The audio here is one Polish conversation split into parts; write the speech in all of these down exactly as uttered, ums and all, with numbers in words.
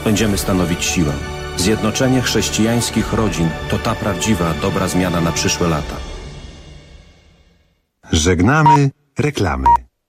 będziemy stanowić siłę. Zjednoczenie chrześcijańskich rodzin to ta prawdziwa, dobra zmiana na przyszłe lata. Żegnamy reklamy.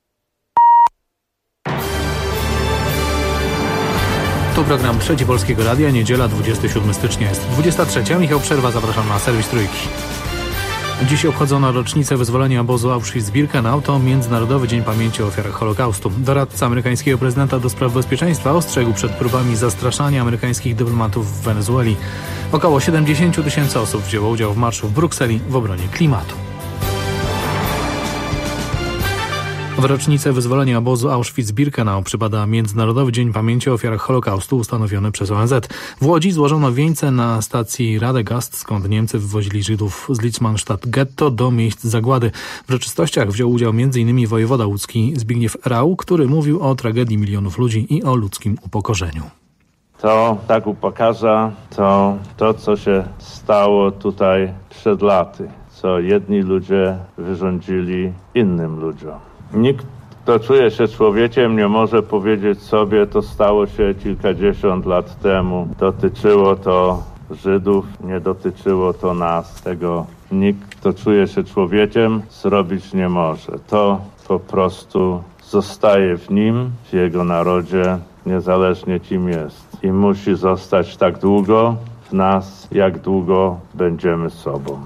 To program Trzeci Polskiego Radia, niedziela dwudziestego siódmego stycznia jest dwudziesta trzecia. Michał Przerwa, zapraszam na serwis Trójki. Dziś obchodzono rocznicę wyzwolenia obozu Auschwitz-Birkenau, to Międzynarodowy Dzień Pamięci o Ofiarach Holokaustu. Doradca amerykańskiego prezydenta do spraw bezpieczeństwa ostrzegł przed próbami zastraszania amerykańskich dyplomatów w Wenezueli. Około siedemdziesiąt tysięcy osób wzięło udział w marszu w Brukseli w obronie klimatu. W rocznicę wyzwolenia obozu Auschwitz-Birkenau przypada Międzynarodowy Dzień Pamięci o Ofiarach Holokaustu ustanowiony przez O N Z. W Łodzi złożono wieńce na stacji Radegast, skąd Niemcy wywozili Żydów z Litzmannstadt Getto do miejsc zagłady. W uroczystościach wziął udział między innymi wojewoda łódzki Zbigniew Rau, który mówił o tragedii milionów ludzi i o ludzkim upokorzeniu. To tak upokarza to, to co się stało tutaj przed laty, co jedni ludzie wyrządzili innym ludziom. Nikt, kto czuje się człowiekiem, nie może powiedzieć sobie, to stało się kilkadziesiąt lat temu. Dotyczyło to Żydów, nie dotyczyło to nas. Tego nikt, kto czuje się człowiekiem, zrobić nie może. To po prostu zostaje w nim, w jego narodzie, niezależnie kim jest. I musi zostać tak długo w nas, jak długo będziemy sobą.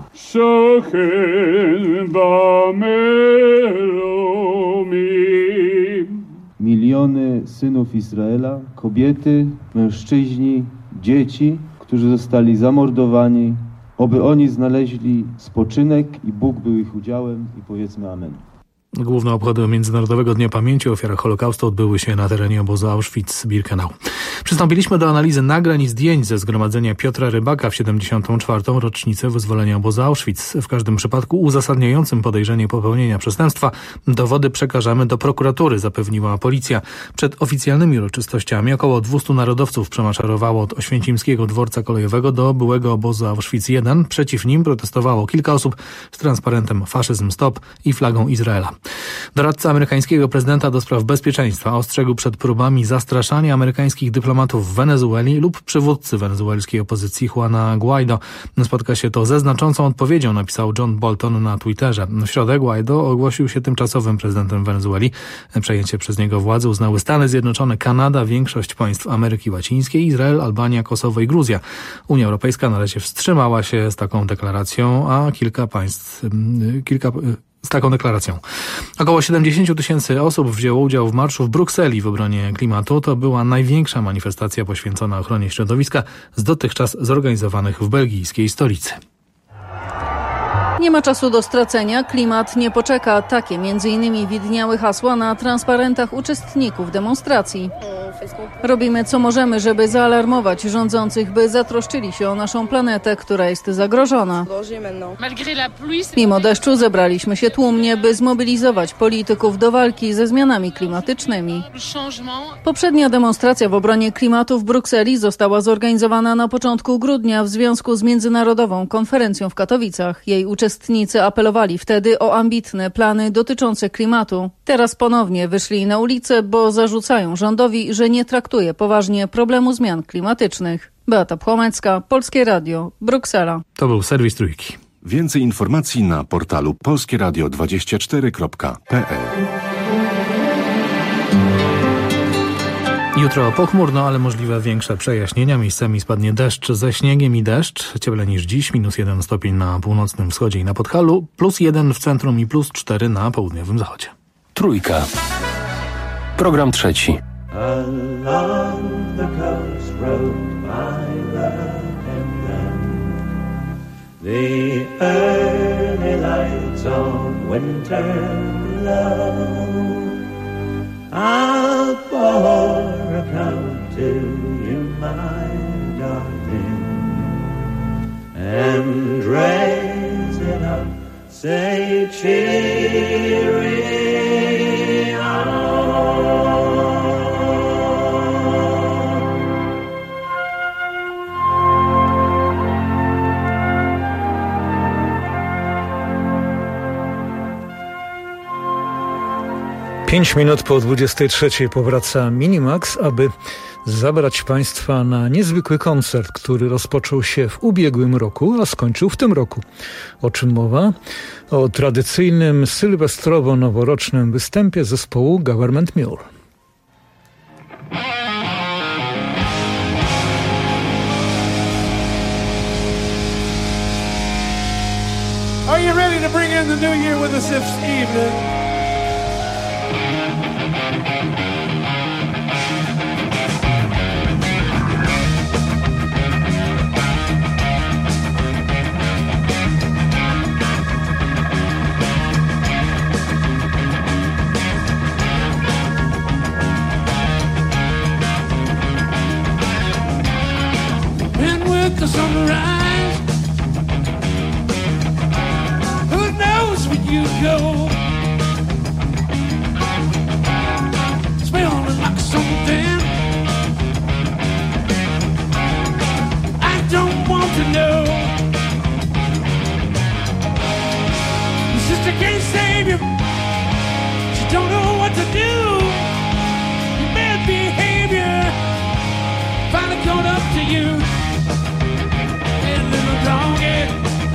Miliony synów Izraela, kobiety, mężczyźni, dzieci, którzy zostali zamordowani, oby oni znaleźli spoczynek i Bóg był ich udziałem i powiedzmy amen. Główne obchody Międzynarodowego Dnia Pamięci o Ofiarach Holokaustu odbyły się na terenie obozu Auschwitz-Birkenau. Przystąpiliśmy do analizy nagrań i zdjęć ze zgromadzenia Piotra Rybaka w siedemdziesiątą czwartą rocznicę wyzwolenia obozu Auschwitz. W każdym przypadku uzasadniającym podejrzenie popełnienia przestępstwa dowody przekażemy do prokuratury, zapewniła policja. Przed oficjalnymi uroczystościami około dwieście narodowców przemaszerowało od Oświęcimskiego Dworca Kolejowego do byłego obozu Auschwitz jeden. Przeciw nim protestowało kilka osób z transparentem Faszyzm Stop i flagą Izraela. Doradca amerykańskiego prezydenta do spraw bezpieczeństwa ostrzegł przed próbami zastraszania amerykańskich dyplomatów w Wenezueli lub przywódcy wenezuelskiej opozycji Juana Guaido. Spotka się to ze znaczącą odpowiedzią, napisał John Bolton na Twitterze. W środę Guaido ogłosił się tymczasowym prezydentem Wenezueli. Przejęcie przez niego władzy uznały Stany Zjednoczone, Kanada, większość państw Ameryki Łacińskiej, Izrael, Albania, Kosowo i Gruzja. Unia Europejska na razie wstrzymała się z taką deklaracją, a kilka państw, kilka z taką deklaracją. Około siedemdziesiąt tysięcy osób wzięło udział w marszu w Brukseli w obronie klimatu. To była największa manifestacja poświęcona ochronie środowiska z dotychczas zorganizowanych w belgijskiej stolicy. Nie ma czasu do stracenia, klimat nie poczeka. Takie między innymi widniały hasła na transparentach uczestników demonstracji. Robimy co możemy, żeby zaalarmować rządzących, by zatroszczyli się o naszą planetę, która jest zagrożona. Mimo deszczu zebraliśmy się tłumnie, by zmobilizować polityków do walki ze zmianami klimatycznymi. Poprzednia demonstracja w obronie klimatu w Brukseli została zorganizowana na początku grudnia w związku z Międzynarodową Konferencją w Katowicach. Jej uczestnicy apelowali wtedy o ambitne plany dotyczące klimatu. Teraz ponownie wyszli na ulicę, bo zarzucają rządowi, że nie traktuje poważnie problemu zmian klimatycznych. Beata Płomecka, Polskie Radio, Bruksela. To był serwis Trójki. Więcej informacji na portalu polskieradio dwadzieścia cztery kropka p l. Jutro pochmurno, ale możliwe większe przejaśnienia. Miejscami spadnie deszcz ze śniegiem i deszcz. Cieplej niż dziś. Minus jeden stopień na północnym wschodzie i na Podhalu. Plus jeden w centrum i plus cztery na południowym zachodzie. Trójka. Program trzeci. Along the coast road my love and then the early lights on winter love I'll pour a cup to you, my darling, and raise it up, say cheery on. Pięć minut po dwudziestej trzeciej powraca Minimax, aby zabrać Państwa na niezwykły koncert, który rozpoczął się w ubiegłym roku, a skończył w tym roku. O czym mowa? O tradycyjnym sylwestrowo-noworocznym występie zespołu Government Mule. Are you ready to bring in the new year with us this evening? And with the sunrise, who knows where you go? Smelling like something I don't want to know. Your sister can't save you, she don't know what to do. Your bad behavior finally caught up to you. Bad little doggy,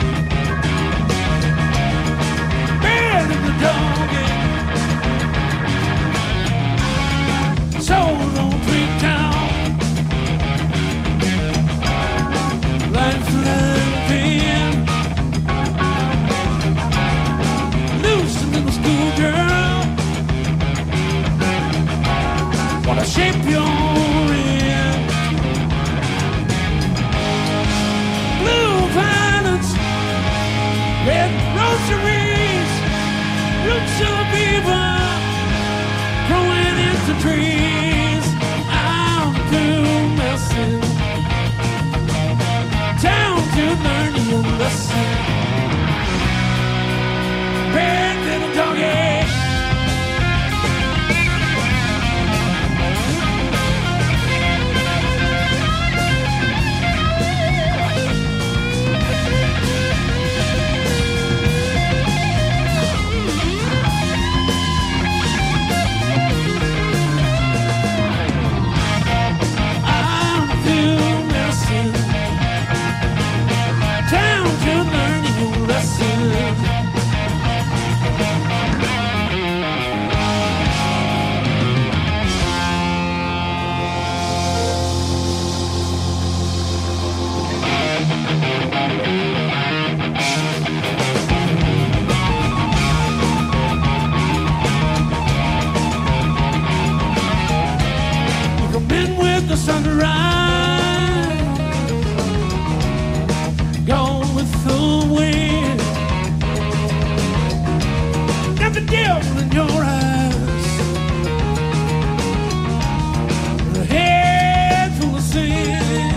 bad little doggy. Sold on Tweed Town, lifeline pin. Loose little schoolgirl, what a shape you're in. Blue violets, red rosaries, roots of beaver growing into trees. I'm through messing, down to learn your lesson. Bad little doggy. I'm through messing, down to learn your lesson. You come in with the sunrise, gone with the wind. Got the devil in your eyes, a head full of sin.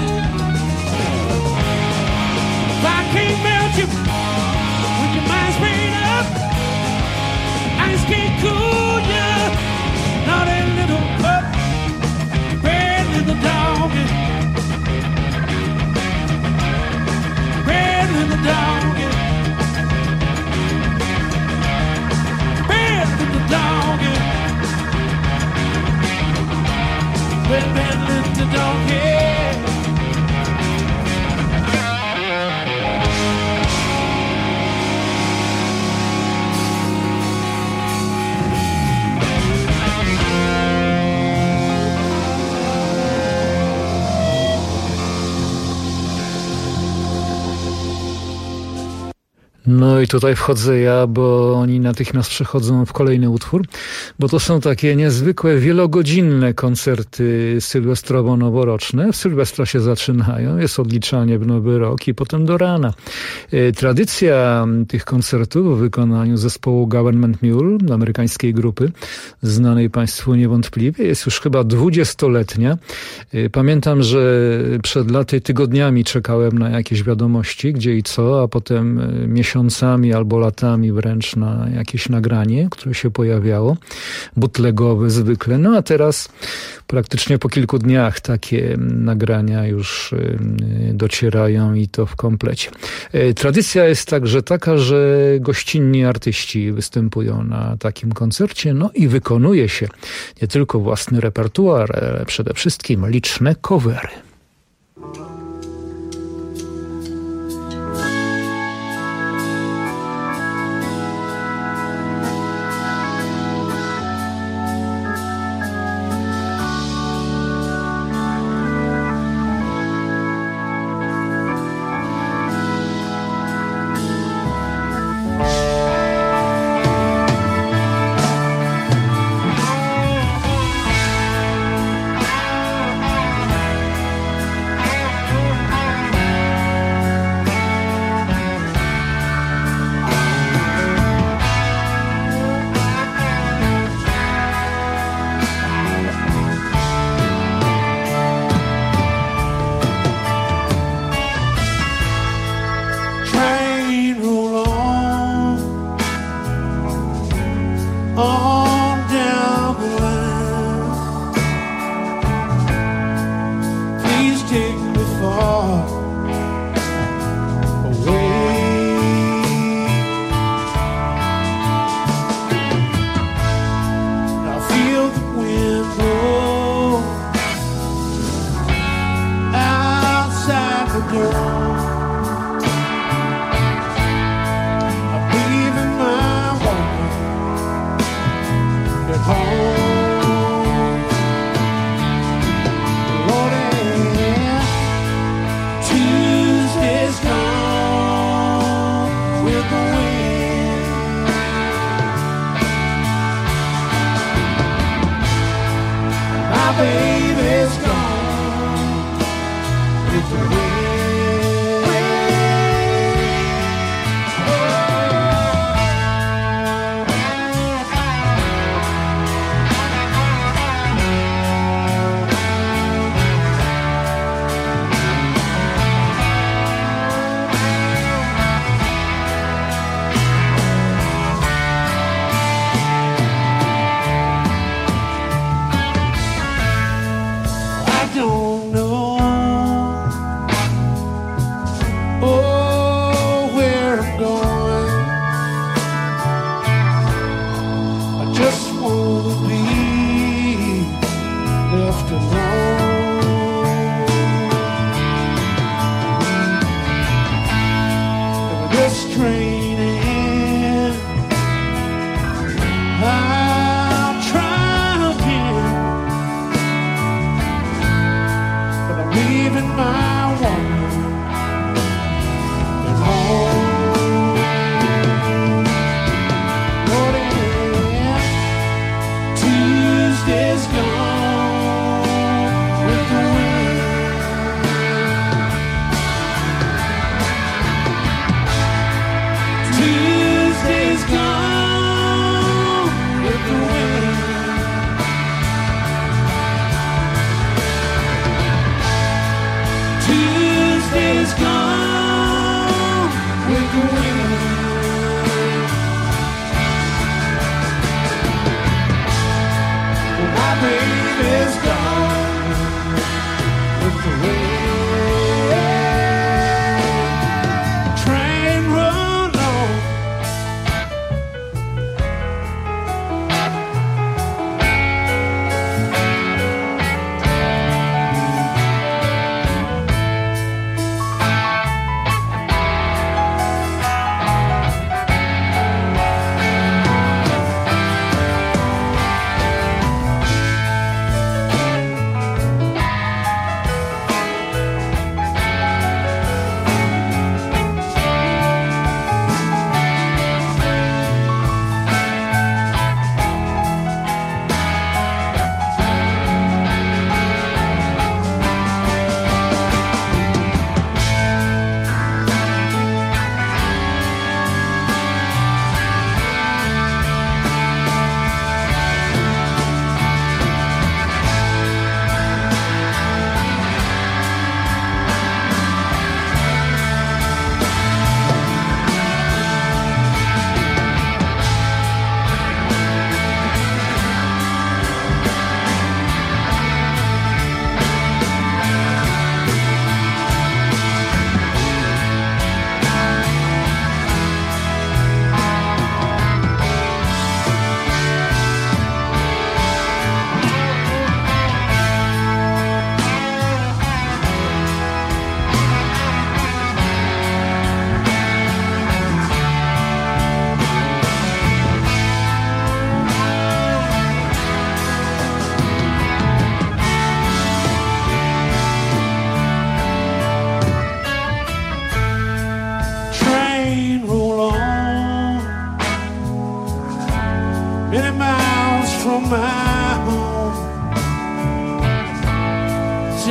If I can't melt you when your mind's made up, ice can't cool you, naughty little pup. Bad little doggy, bad little doggy, bad little doggy, bad, bad little doggy. No i tutaj wchodzę ja, bo oni natychmiast przechodzą w kolejny utwór, bo to są takie niezwykłe, wielogodzinne koncerty sylwestrowo-noworoczne. W Sylwestra się zaczynają, jest odliczanie w Nowy Rok i potem do rana. Tradycja tych koncertów w wykonaniu zespołu Government Mule, amerykańskiej grupy, znanej Państwu niewątpliwie, jest już chyba dwudziestoletnia. Pamiętam, że przed laty tygodniami czekałem na jakieś wiadomości, gdzie i co, a potem miesiąc miesiącami albo latami wręcz na jakieś nagranie, które się pojawiało, bootlegowe zwykle. No a teraz praktycznie po kilku dniach takie nagrania już docierają i to w komplecie. Tradycja jest także taka, że gościnni artyści występują na takim koncercie, no i wykonuje się nie tylko własny repertuar, ale przede wszystkim liczne covery.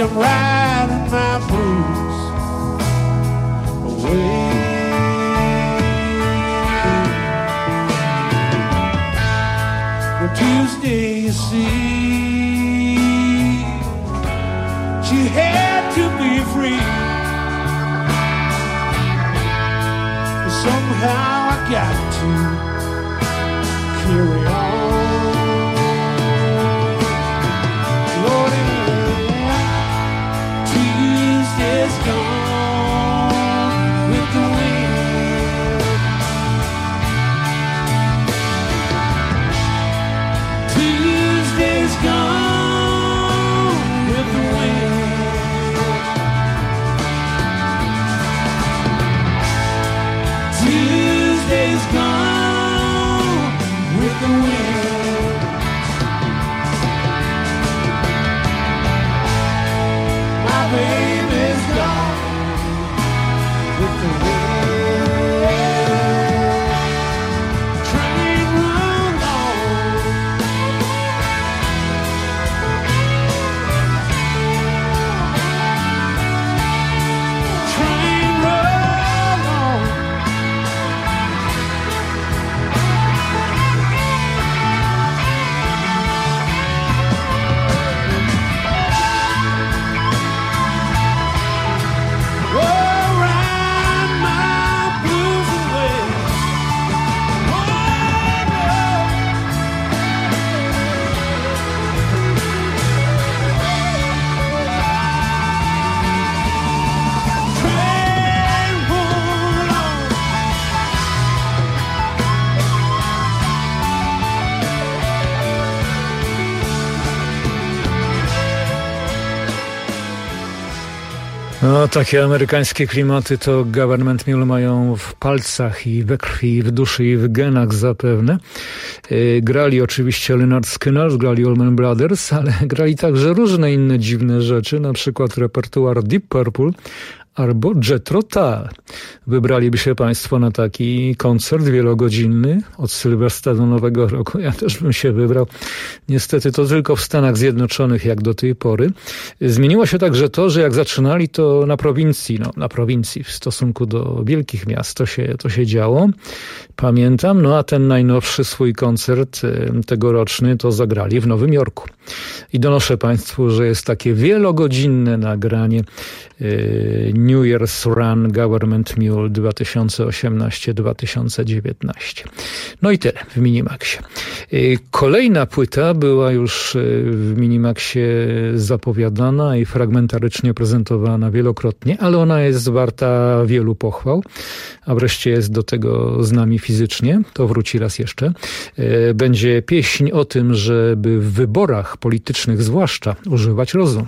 I'm riding my blues away. Well, Tuesday, you see, she had to be free. But somehow I got to carry on. Lord, Tuesday's gone with the wind. Tuesday's gone with the wind. Tuesday's gone with the wind. My baby's gone with the wind. Train run on. Train run on. Oh, ride my blues away. Oh, train roll on. No, takie amerykańskie klimaty to Government Mule mają w palcach i we krwi, i w duszy, i w genach zapewne. Yy, grali oczywiście Lynyrd Skynyrd, grali Allman Brothers, ale grali także różne inne dziwne rzeczy, na przykład repertuar Deep Purple albo Jethro Tull. Wybraliby się Państwo na taki koncert wielogodzinny od Sylwestra do Nowego Roku. Ja też bym się wybrał. Niestety to tylko w Stanach Zjednoczonych jak do tej pory. Zmieniło się także to, że jak zaczynali to na prowincji, no na prowincji w stosunku do wielkich miast to się, to się działo. Pamiętam, no a ten najnowszy swój koncert tegoroczny to zagrali w Nowym Jorku. I donoszę Państwu, że jest takie wielogodzinne nagranie New Year's Run Government Mule dwa tysiące osiemnaście dwa tysiące dziewiętnaście. No i tyle w Minimaxie. Kolejna płyta była już w Minimaxie zapowiadana i fragmentarycznie prezentowana wielokrotnie, ale ona jest warta wielu pochwał, a wreszcie jest do tego z nami fizycznie. To wróci raz jeszcze. Będzie pieśń o tym, żeby w wyborach politycznych zwłaszcza używać rozumu.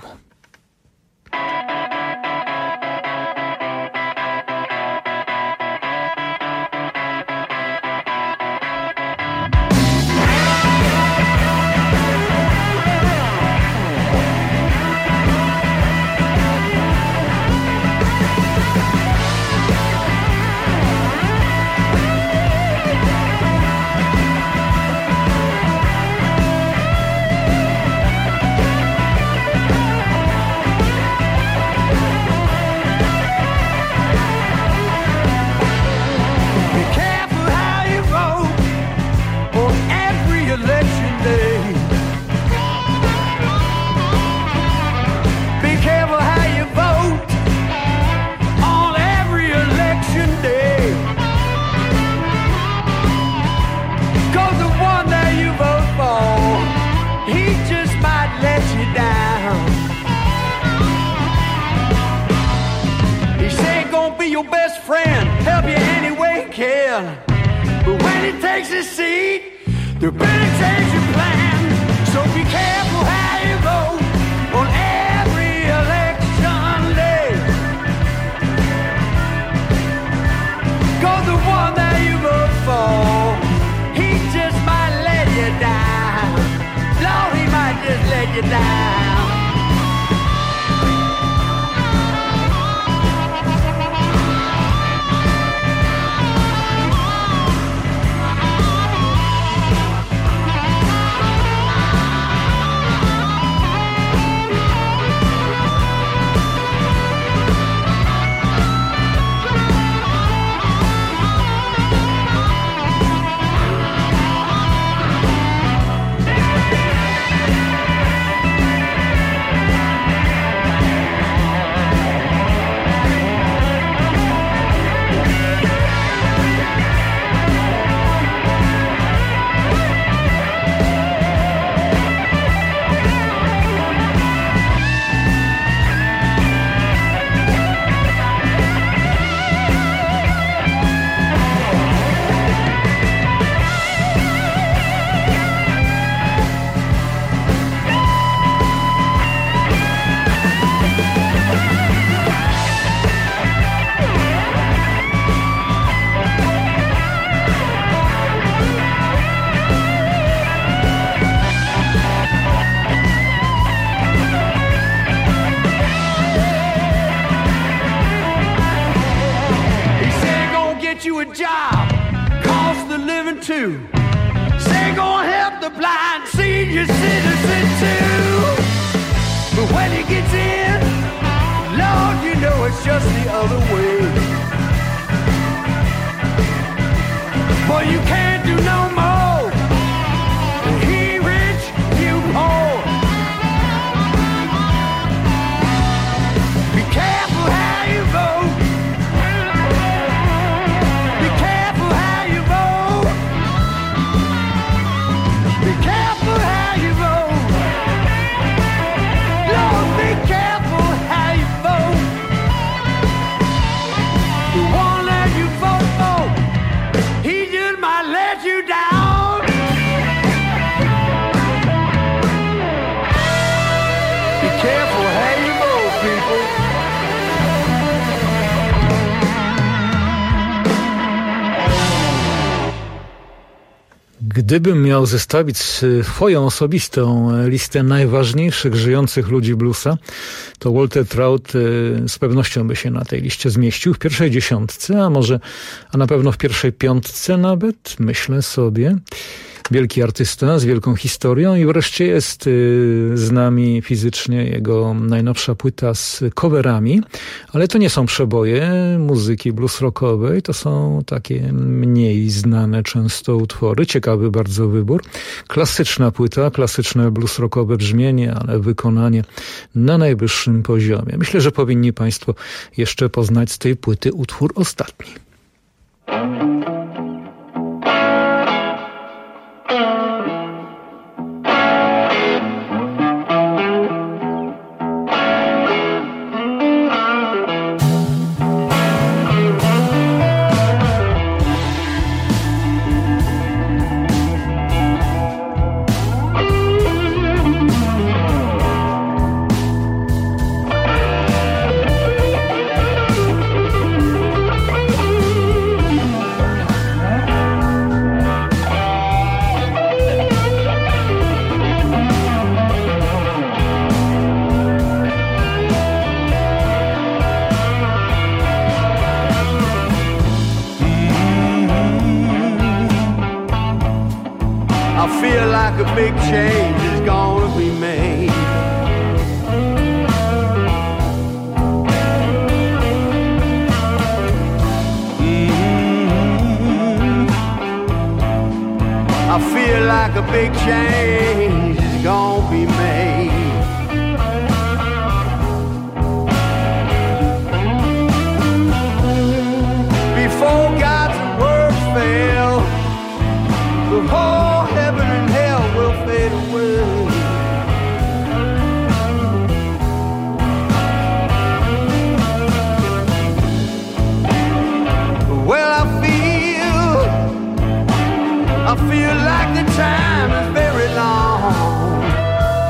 job, cost the living too. Say gonna help the blind senior citizen too. But when he gets in, Lord, you know it's just the other way. Boy, you can't do no more. He rich, you poor. Be careful how you vote. Be careful how you vote. Be careful how you vote. Lord, be careful how you vote. The one that you vote for, he just might let you down. Be careful how you vote, people. Gdybym miał zestawić swoją osobistą listę najważniejszych żyjących ludzi bluesa, to Walter Trout z pewnością by się na tej liście zmieścił w pierwszej dziesiątce, a może, a na pewno w pierwszej piątce nawet, myślę sobie. Wielki artysta z wielką historią i wreszcie jest z nami fizycznie jego najnowsza płyta z coverami, ale to nie są przeboje muzyki blues rockowej, to są takie mniej znane często utwory, ciekawy bardzo wybór. Klasyczna płyta, klasyczne blues rockowe brzmienie, ale wykonanie na najwyższym poziomie. Myślę, że powinni Państwo jeszcze poznać z tej płyty utwór ostatni. A big change is gonna be made. Mm-hmm. I feel like a big change is gonna be made. Before God's words fail, the whole heaven and hell will fade away. Well, I feel, I feel like the time is very long.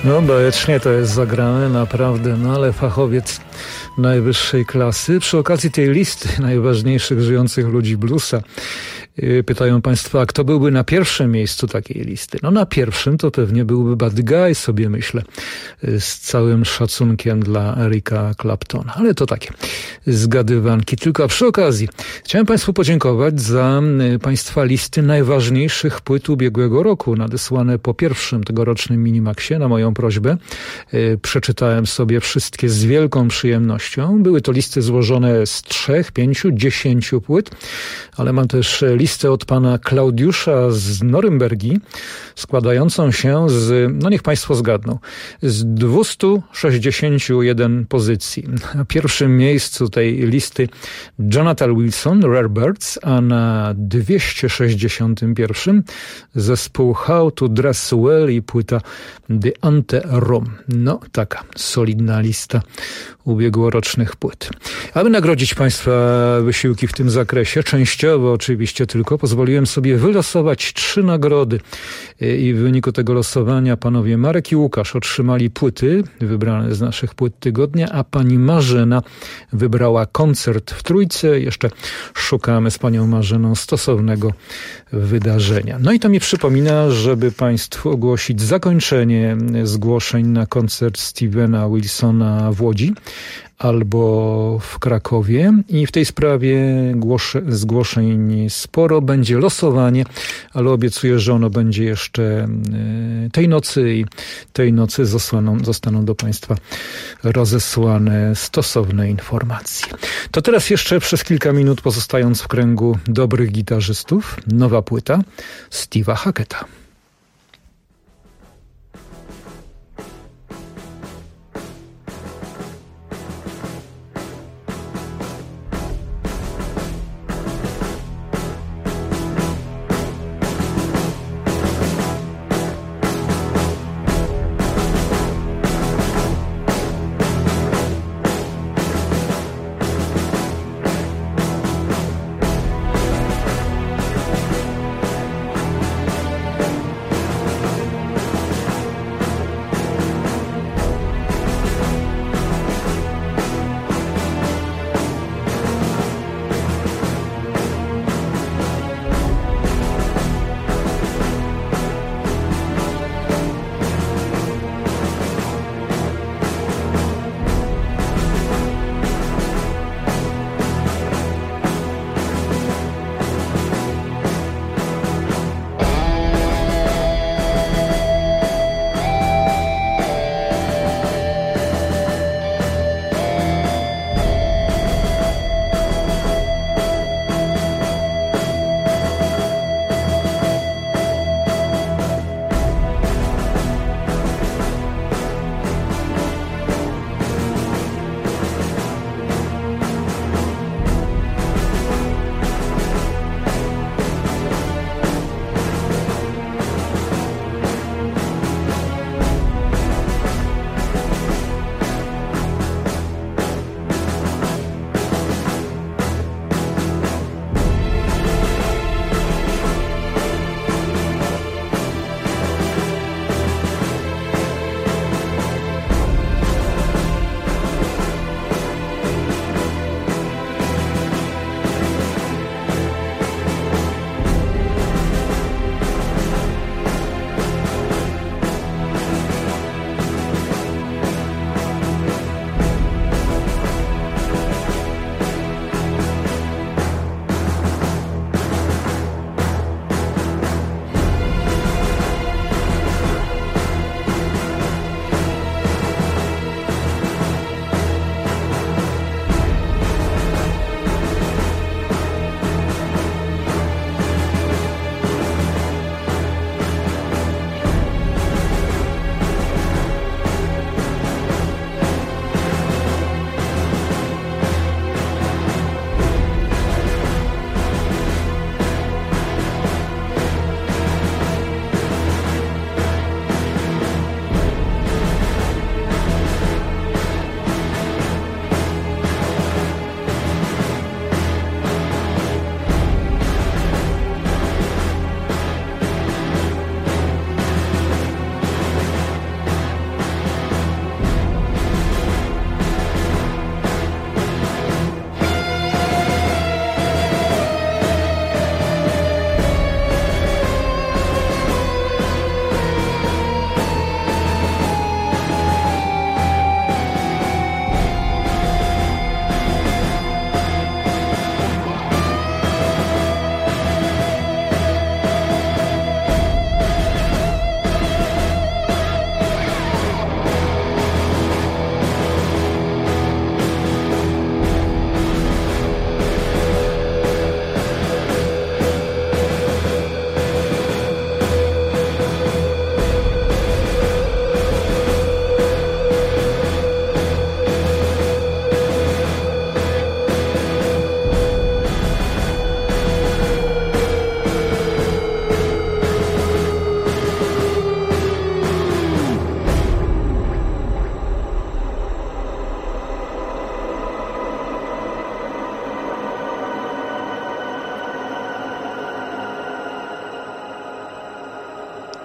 No bajecznie to jest zagrane, naprawdę, no ale fachowiec najwyższej klasy. Przy okazji tej listy najważniejszych żyjących ludzi bluesa pytają Państwa, a kto byłby na pierwszym miejscu takiej listy? No na pierwszym to pewnie byłby Buddy Guy, sobie myślę, z całym szacunkiem dla Erika Claptona. Ale to takie zgadywanki. Tylko a przy okazji chciałem Państwu podziękować za Państwa listy najważniejszych płyt ubiegłego roku, nadesłane po pierwszym tegorocznym Minimaxie na moją prośbę. Przeczytałem sobie wszystkie z wielką przyjemnością. Były to listy złożone z trzech, pięciu, dziesięciu płyt, ale mam też listę od pana Klaudiusza z Norymbergi, składającą się z, no niech Państwo zgadną, z dwieście sześćdziesiąt jeden pozycji. Na pierwszym miejscu tej listy Jonathan Wilson, Rare Birds, a na dwieście sześćdziesiątym pierwszym zespół How to Dress Well i płyta The Ante-Rom. No, taka solidna lista ubiegłorocznych płyt. Aby nagrodzić Państwa wysiłki w tym zakresie, częściowo oczywiście tylko, pozwoliłem sobie wylosować trzy nagrody i w wyniku tego losowania panowie Marek i Łukasz otrzymali płyty wybrane z naszych płyt tygodnia, a pani Marzena wybrała koncert w Trójce. Jeszcze szukamy z panią Marzeną stosownego wydarzenia. No i to mi przypomina, żeby Państwu ogłosić zakończenie zgłoszeń na koncert Stevena Wilsona w Łodzi albo w Krakowie i w tej sprawie głosze, zgłoszeń sporo. Będzie losowanie, ale obiecuję, że ono będzie jeszcze tej nocy i tej nocy zostaną, zostaną do Państwa rozesłane stosowne informacje. To teraz jeszcze przez kilka minut, pozostając w kręgu dobrych gitarzystów, nowa płyta Steve'a Hacketta.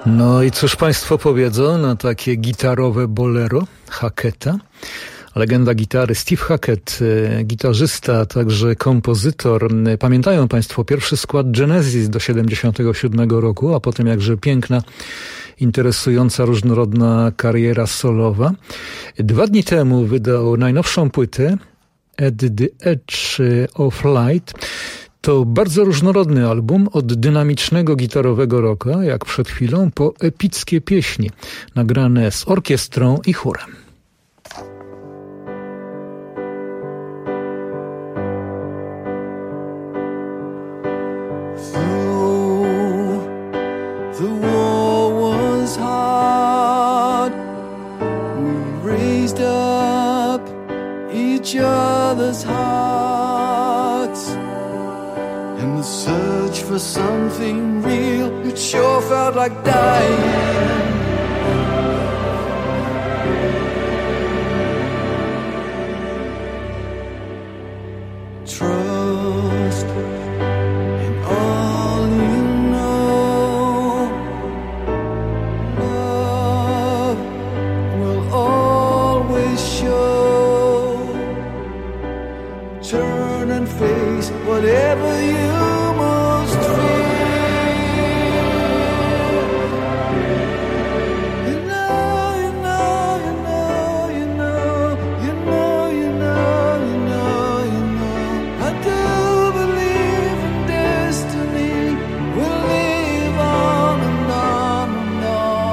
No i cóż państwo powiedzą na takie gitarowe bolero Hacketa? Legenda gitary Steve Hackett, gitarzysta, także kompozytor. Pamiętają państwo pierwszy skład Genesis do siedemdziesiątego siódmego roku, a potem jakże piękna, interesująca, różnorodna kariera solowa. Dwa dni temu wydał najnowszą płytę At the Edge of Light. To bardzo różnorodny album, od dynamicznego gitarowego rocka, jak przed chwilą, po epickie pieśni, nagrane z orkiestrą i chórem. Each other's hearts in the search for something real. It sure felt like dying. Trust in all you know. Love will always show. Turn and face whatever you most fear. You know, you know, you know, you know, you know, you know, you know, you know. I do believe in destiny. We'll live on and on and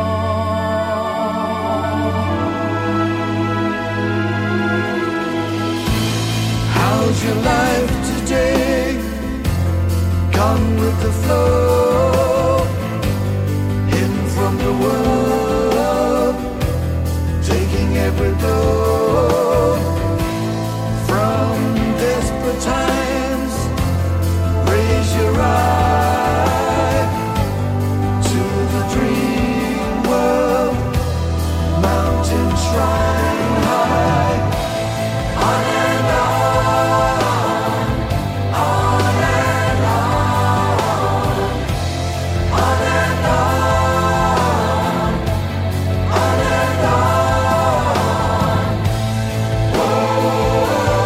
on. How's your life today? Gone with the flow, hidden from the world, taking every blow. From desperate times, raise your eye to the dream world, mountain shrine high, on and on, on and on, on and on, on and on. Whoa,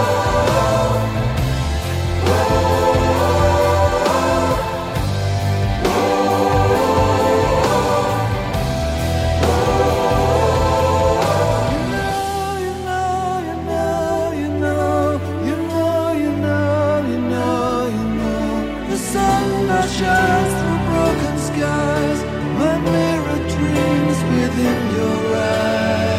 You know, you know, you know, you know, you know, you know, you know. The sun that shines through broken skies, my mirror dreams within your eyes.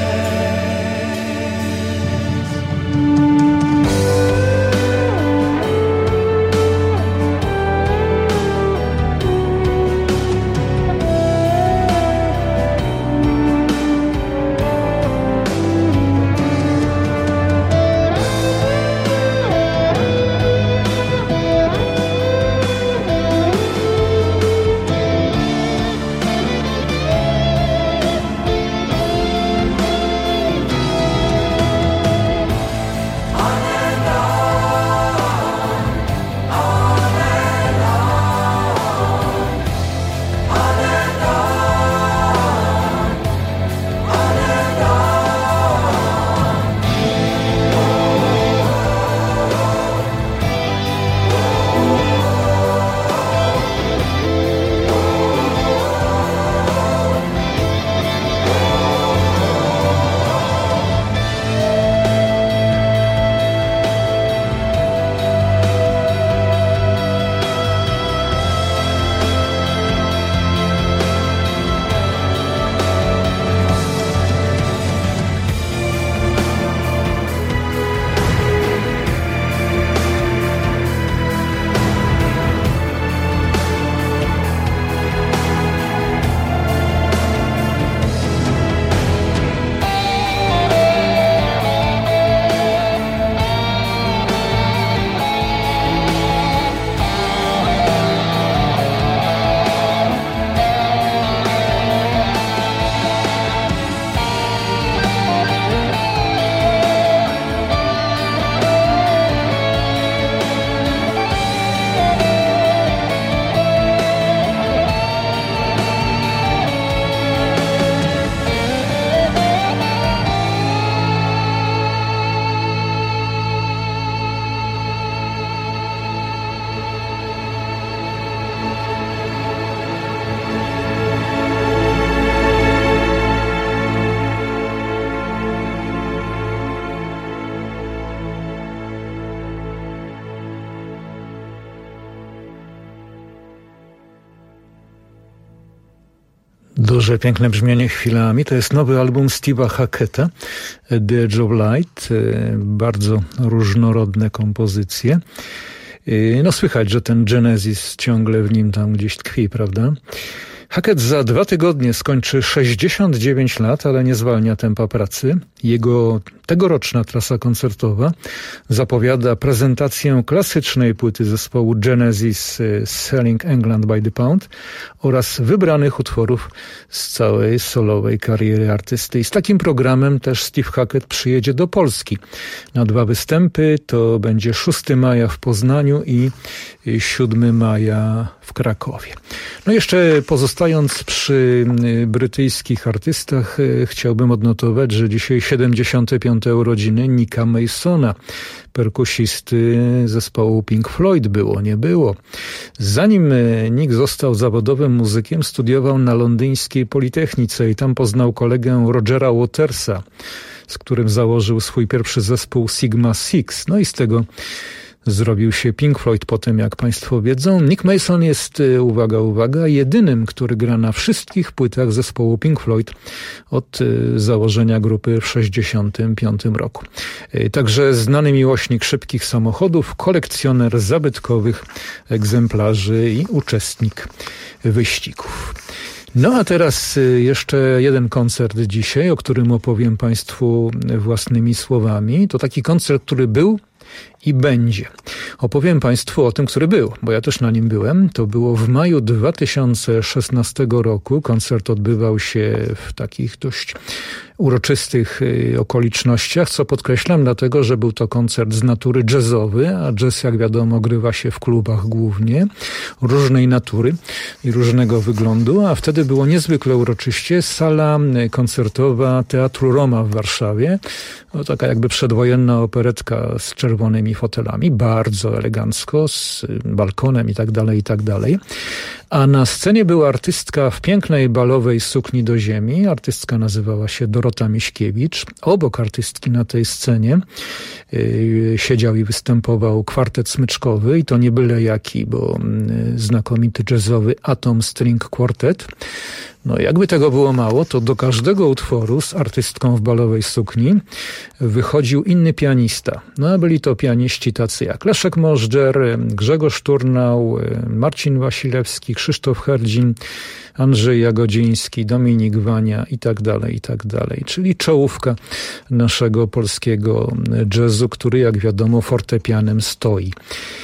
Duże, piękne brzmienie chwilami. To jest nowy album Steve'a Hacketta, The Edge of Light. Bardzo różnorodne kompozycje. No słychać, że ten Genesis ciągle w nim tam gdzieś tkwi, prawda? Hackett za dwa tygodnie skończy sześćdziesiąt dziewięć lat, ale nie zwalnia tempa pracy. Jego tegoroczna trasa koncertowa zapowiada prezentację klasycznej płyty zespołu Genesis Selling England by the Pound oraz wybranych utworów z całej solowej kariery artysty. I z takim programem też Steve Hackett przyjedzie do Polski na dwa występy. To będzie szóstego maja w Poznaniu i siódmego maja w Krakowie. No jeszcze pozostając przy brytyjskich artystach, chciałbym odnotować, że dzisiaj siedemdziesiąte piąte urodziny Nicka Masona, perkusisty zespołu Pink Floyd. Było, nie było. Zanim Nick został zawodowym muzykiem, studiował na londyńskiej Politechnice i tam poznał kolegę Rogera Watersa, z którym założył swój pierwszy zespół Sigma Six. No i z tego zrobił się Pink Floyd potem, jak państwo wiedzą. Nick Mason jest, uwaga, uwaga, jedynym, który gra na wszystkich płytach zespołu Pink Floyd od założenia grupy w sześćdziesiątym piątym roku. Także znany miłośnik szybkich samochodów, kolekcjoner zabytkowych egzemplarzy i uczestnik wyścigów. No a teraz jeszcze jeden koncert dzisiaj, o którym opowiem państwu własnymi słowami. To taki koncert, który był i będzie. Opowiem państwu o tym, który był, bo ja też na nim byłem. To było w maju dwa tysiące szesnastego roku. Koncert odbywał się w takich dość uroczystych okolicznościach, co podkreślam, dlatego, że był to koncert z natury jazzowy, a jazz, jak wiadomo, grywa się w klubach głównie, różnej natury i różnego wyglądu, a wtedy było niezwykle uroczyście. Sala koncertowa Teatru Roma w Warszawie, no, taka jakby przedwojenna operetka z czerwonymi fotelami, bardzo elegancko, z balkonem i tak dalej, i tak dalej. A na scenie była artystka w pięknej balowej sukni do ziemi. Artystka nazywała się Dorota Miśkiewicz. Obok artystki na tej scenie yy, siedział i występował kwartet smyczkowy i to nie byle jaki, bo yy, znakomity jazzowy Atom String Quartet. No jakby tego było mało, to do każdego utworu z artystką w balowej sukni wychodził inny pianista. No a byli to pianiści tacy jak Leszek Możdżer, Grzegorz Turnał, Marcin Wasilewski, Krzysztof Herdzin, Andrzej Jagodziński, Dominik Wania i tak dalej, i tak dalej. Czyli czołówka naszego polskiego jazzu, który jak wiadomo fortepianem stoi.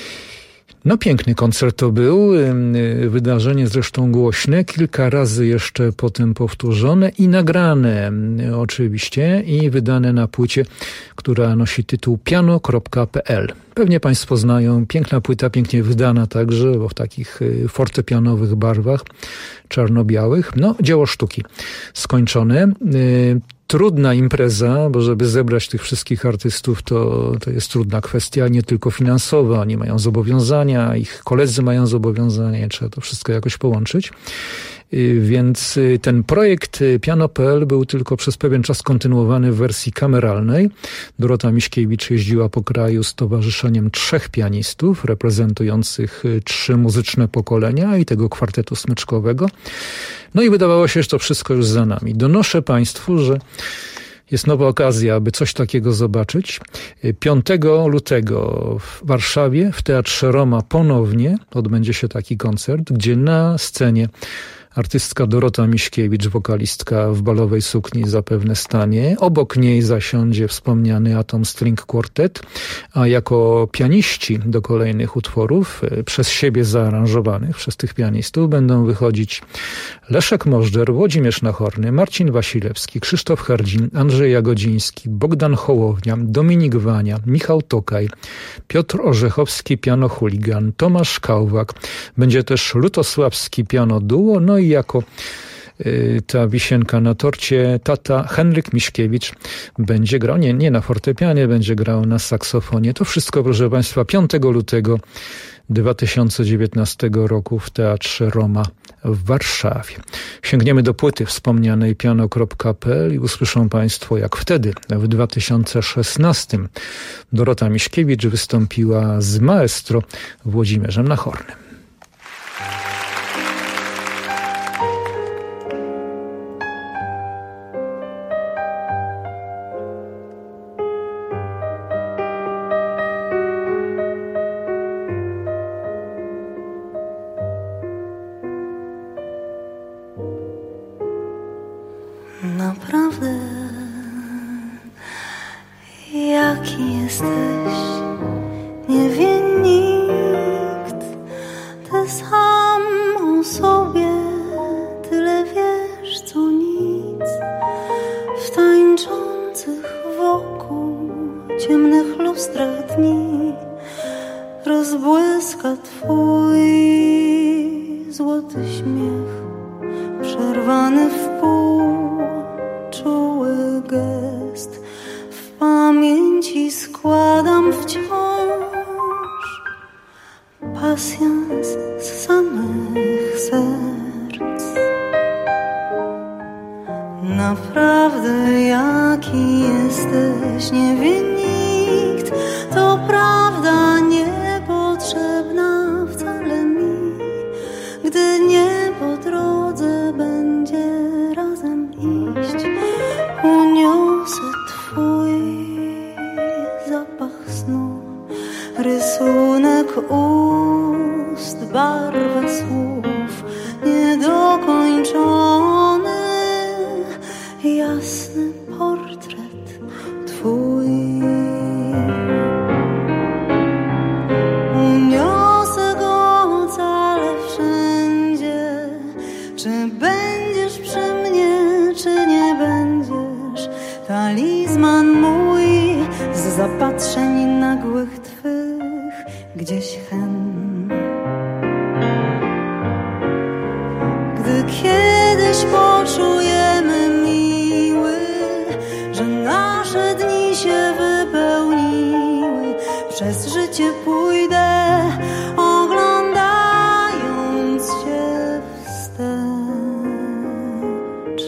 No piękny koncert to był, wydarzenie zresztą głośne, kilka razy jeszcze potem powtórzone i nagrane oczywiście i wydane na płycie, która nosi tytuł piano kropka p l. Pewnie państwo znają, piękna płyta, pięknie wydana także, bo w takich fortepianowych barwach czarno-białych. No dzieło sztuki skończone. Trudna impreza, bo żeby zebrać tych wszystkich artystów, to, to jest trudna kwestia, nie tylko finansowa. Oni mają zobowiązania, ich koledzy mają zobowiązania, trzeba to wszystko jakoś połączyć. Więc ten projekt piano kropka p l był tylko przez pewien czas kontynuowany w wersji kameralnej. Dorota Miśkiewicz jeździła po kraju z towarzyszeniem trzech pianistów reprezentujących trzy muzyczne pokolenia i tego kwartetu smyczkowego. No i wydawało się, że to wszystko już za nami. Donoszę państwu, że jest nowa okazja, aby coś takiego zobaczyć. piątego lutego w Warszawie w Teatrze Roma ponownie odbędzie się taki koncert, gdzie na scenie artystka Dorota Miśkiewicz, wokalistka w balowej sukni zapewne stanie. Obok niej zasiądzie wspomniany Atom String Quartet, a jako pianiści do kolejnych utworów, przez siebie zaaranżowanych, przez tych pianistów, będą wychodzić Leszek Możdżer, Włodzimierz Nachorny, Marcin Wasilewski, Krzysztof Herdzin, Andrzej Jagodziński, Bogdan Hołownia, Dominik Wania, Michał Tokaj, Piotr Orzechowski, piano chuligan, Tomasz Kałwak. Będzie też Lutosławski, piano duo, no i jako y, ta wisienka na torcie tata Henryk Miśkiewicz będzie grał, nie, nie na fortepianie, będzie grał na saksofonie. To wszystko, proszę państwa, piątego lutego dwa tysiące dziewiętnastego roku w Teatrze Roma w Warszawie. Sięgniemy do płyty wspomnianej piano kropka p l i usłyszą państwo, jak wtedy, w dwa tysiące szesnastym Dorota Miśkiewicz wystąpiła z maestro Włodzimierzem Nachornym. jesteś, nie wie nikt. Ty sam o sobie tyle wiesz, co nic. W tańczących wokół ciemnych lustrach dni rozbłyska twój złoty śmiech, przerwany w pół, czuły gest. W pamięci składam wciąż pasjans z samych serc. Naprawdę jaki jesteś, nie wie nikt. To prawda niepotrzebna wcale mi, gdy nie po drodze będzie razem iść. Uniosę twój zapach snu, rysunek ust, barwę słów, niedokończony, jasny portret twój. Uniosę go ocale wszędzie. Czy będziesz przy mnie, czy nie będziesz? Talizman mój z zapatrzeń nagłych twych, gdzieś hen. Gdy kiedyś poczujemy miły, że nasze dni się wypełniły, przez życie pójdę, oglądając się wstecz.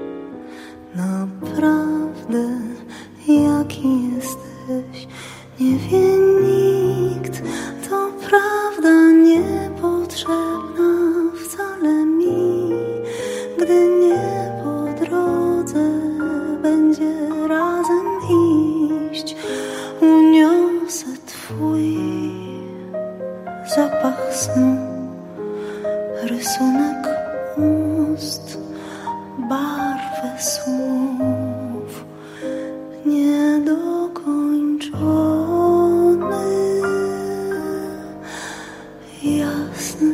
Naprawdę jaki jesteś, nie wie nikt. To prawda niepotrzebna wcale mi, gdy nie po drodze będzie razem iść. Uniosę twój zapach snu, rysunek ust, barwę słów, niedokończony, jasny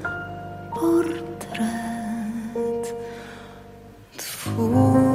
portret twój.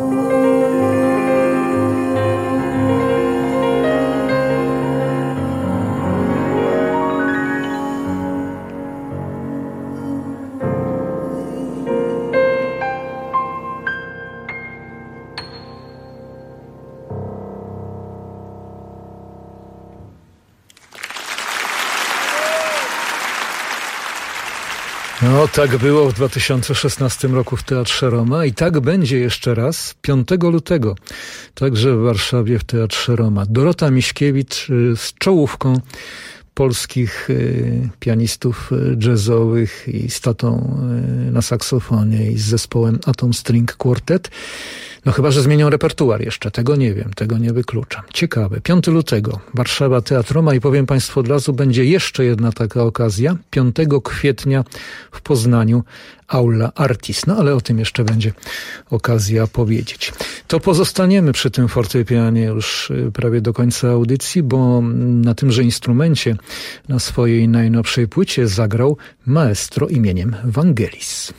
No, tak było w dwa tysiące szesnastym roku w Teatrze Roma i tak będzie jeszcze raz piątego lutego, także w Warszawie w Teatrze Roma. Dorota Miśkiewicz z czołówką polskich y, pianistów jazzowych i z tatą y, na saksofonie i z zespołem Atom String Quartet. No chyba, że zmienią repertuar jeszcze. Tego nie wiem, tego nie wykluczam. Ciekawe. piątego lutego Warszawa, Teatr Roma i powiem Państwu od razu, będzie jeszcze jedna taka okazja. piątego kwietnia w Poznaniu Aula Artis. No ale o tym jeszcze będzie okazja powiedzieć. To pozostaniemy przy tym fortepianie już prawie do końca audycji, bo na tymże instrumencie na swojej najnowszej płycie zagrał maestro imieniem Vangelis.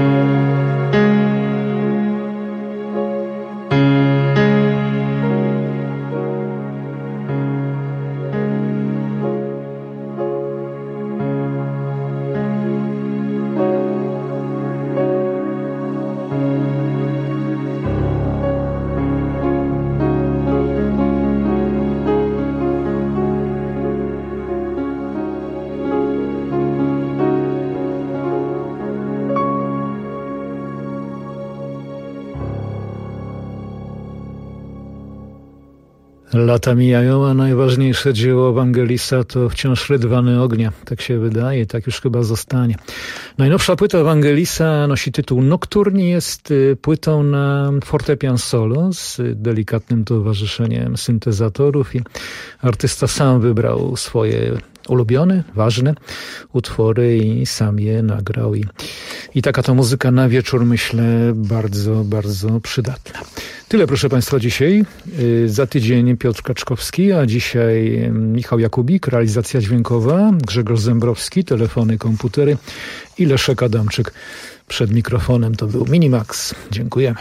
Lata mijają, a najważniejsze dzieło Vangelisa to wciąż Rydwany ognia. Tak się wydaje, tak już chyba zostanie. Najnowsza płyta Vangelisa nosi tytuł Nocturni, jest płytą na fortepian solo z delikatnym towarzyszeniem syntezatorów i artysta sam wybrał swoje ulubione, ważne utwory i sam je nagrał. I, i taka to muzyka na wieczór, myślę, bardzo, bardzo przydatna. Tyle, proszę Państwa, dzisiaj. Za tydzień Piotr Kaczkowski, a dzisiaj Michał Jakubik, realizacja dźwiękowa, Grzegorz Zembrowski, telefony, komputery i Leszek Adamczyk przed mikrofonem. To był Minimax. Dziękujemy.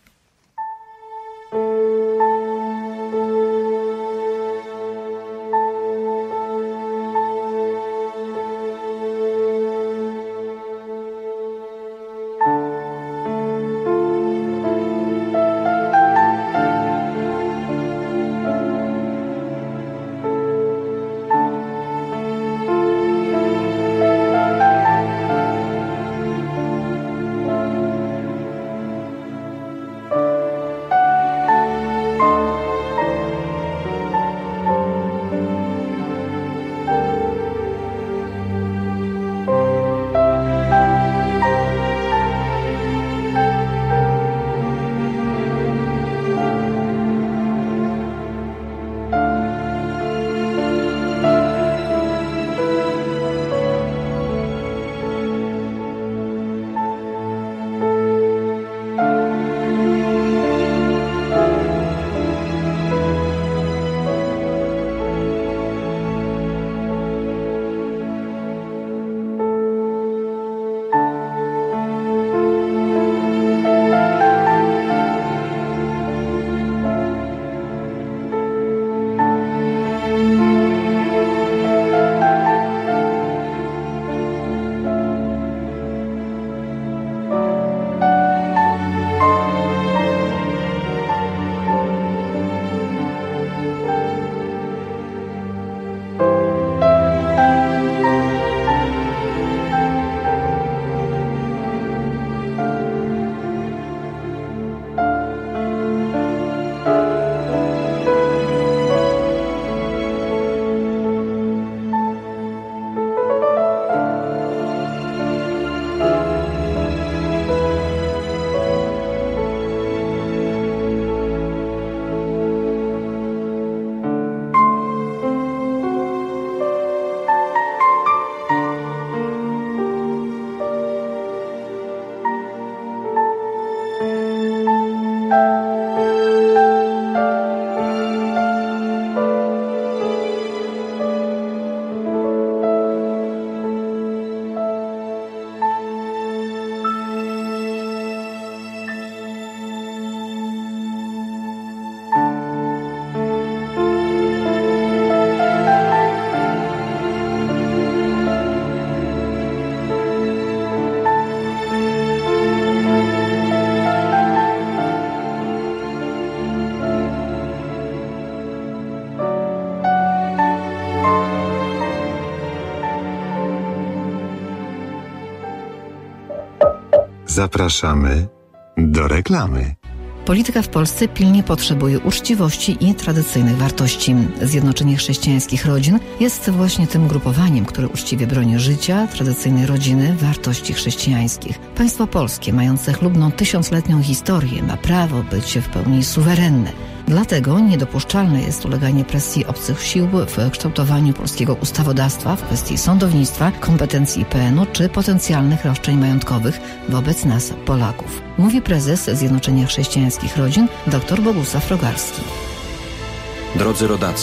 Zapraszamy do reklamy. Polityka w Polsce pilnie potrzebuje uczciwości i tradycyjnych wartości. Zjednoczenie Chrześcijańskich Rodzin jest właśnie tym ugrupowaniem, które uczciwie broni życia, tradycyjnej rodziny, wartości chrześcijańskich. Państwo polskie, mające chlubną tysiącletnią historię, ma prawo być w pełni suwerenne. Dlatego niedopuszczalne jest uleganie presji obcych sił w kształtowaniu polskiego ustawodawstwa w kwestii sądownictwa, kompetencji I P N u czy potencjalnych roszczeń majątkowych wobec nas, Polaków. Mówi prezes Zjednoczenia Chrześcijańskich Rodzin dr Bogusław Rogalski. Drodzy rodacy,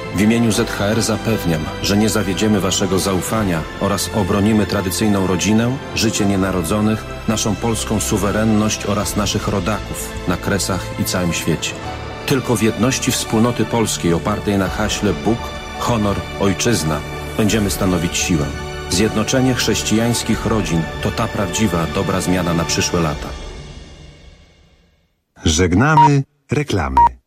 W imieniu Z H R zapewniam, że nie zawiedziemy waszego zaufania oraz obronimy tradycyjną rodzinę, życie nienarodzonych, naszą polską suwerenność oraz naszych rodaków na Kresach i całym świecie. Tylko w jedności wspólnoty polskiej opartej na haśle Bóg, honor, ojczyzna będziemy stanowić siłę. Zjednoczenie chrześcijańskich rodzin to ta prawdziwa, dobra zmiana na przyszłe lata. Żegnamy reklamy.